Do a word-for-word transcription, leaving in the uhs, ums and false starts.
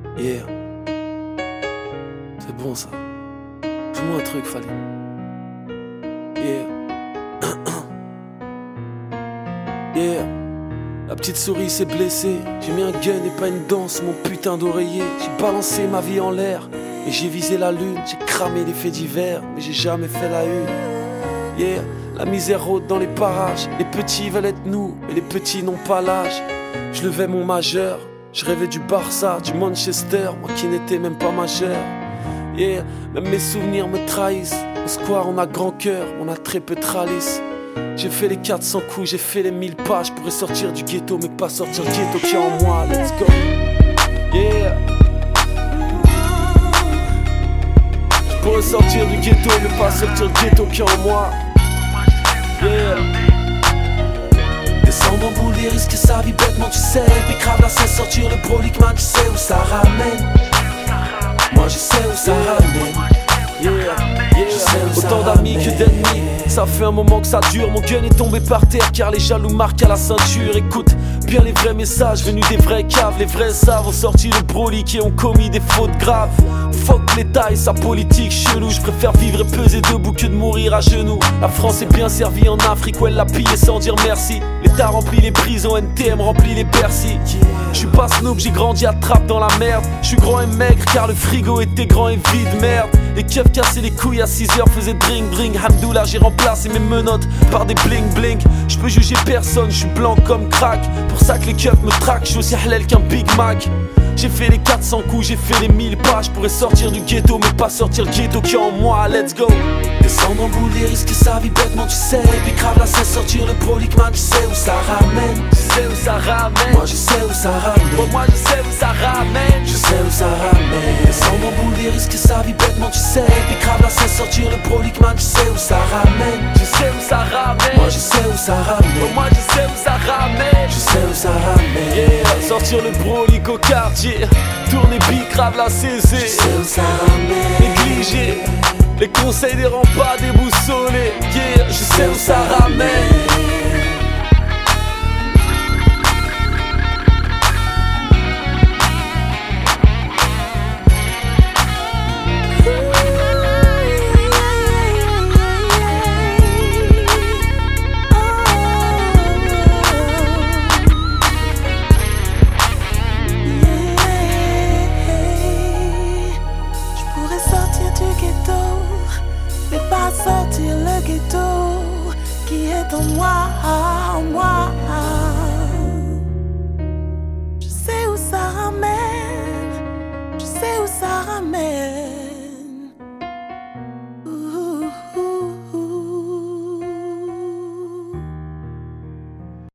Yeah. C'est bon ça. Joue-moi un truc, Fally. Yeah. Yeah. La petite souris s'est blessée. J'ai mis un gun et pas une danse, mon putain d'oreiller. J'ai balancé ma vie en l'air et j'ai visé la lune. J'ai cramé les faits divers, mais j'ai jamais fait la une. Yeah. La misère rôde dans les parages. Les petits veulent être nous, mais les petits n'ont pas l'âge. Je levais mon majeur, je rêvais du Barça, du Manchester, moi qui n'étais même pas majeur. Yeah, même mes souvenirs me trahissent. Au square on a grand cœur, on a très peu de tralice. J'ai fait les quatre cents coups, j'ai fait les mille pas. Je pourrais sortir du ghetto mais pas sortir du ghetto qui est en moi. Let's go. Yeah. Je pourrais sortir du ghetto mais pas sortir du ghetto qui est en moi. Yeah. Descendre en boule, il risque sa vie bêtement, tu sais. Puis grave là, c'est sortir le prolique, man, tu sais où ça ramène. Moi je sais où ça ramène. Yeah, yeah. Je sais où autant d'amis que d'ennemis. Ça fait un moment que ça dure. Mon gun est tombé par terre car les jaloux marquent à la ceinture. Écoute bien les vrais messages venus des vrais caves. Les vrais savent ont sorti le prolique et ont commis des fautes graves. Fuck l'État et sa politique chelou. Je préfère vivre et peser debout que de mourir à genoux. La France est bien servie en Afrique où elle l'a pillé sans dire merci. L'État remplit les prisons, N T M remplit les Bercy. Je suis pas Snoop, j'ai grandi à trappe dans la merde. Je suis grand et maigre car le frigo était grand et vide, merde. Les keufs cassaient les couilles à six heures, faisaient drink drink. Hamdoullah, j'ai remplacé mes menottes par des bling bling. Je peux juger personne, je suis blanc comme crack. Pour ça que les keufs me traquent, je suis aussi halal qu'un Big Mac. J'ai fait les quatre cents coups, j'ai fait les mille pas. Je pourrais sortir du ghetto mais pas sortir le ghetto qui est en moi, let's go. Descendre en boule, il risque sa vie bêtement, tu sais. Puis grave là, c'est sortir le prolique, man, tu sais où ça ramène. Tu sais où ça ramène. Moi je sais où ça ramène. Bon, moi je sais où ça ramène. Je sais où ça ramène. Descendre en boule, il risque sa vie bêtement, tu sais. Puis grave là, c'est sortir le prolique, man, tu sais où ça ramène. Tu sais où ça ramène. Moi je sais où ça ramène. Bon, moi je sais où ça ramène. Je sais où ça ramène. Yeah, sortir le brolique au quartier. Tourner big, grave la saisée. Je sais où ça ramène. Négligé. Les conseils des remparts déboussolés. Yeah, je sais où ça ramène.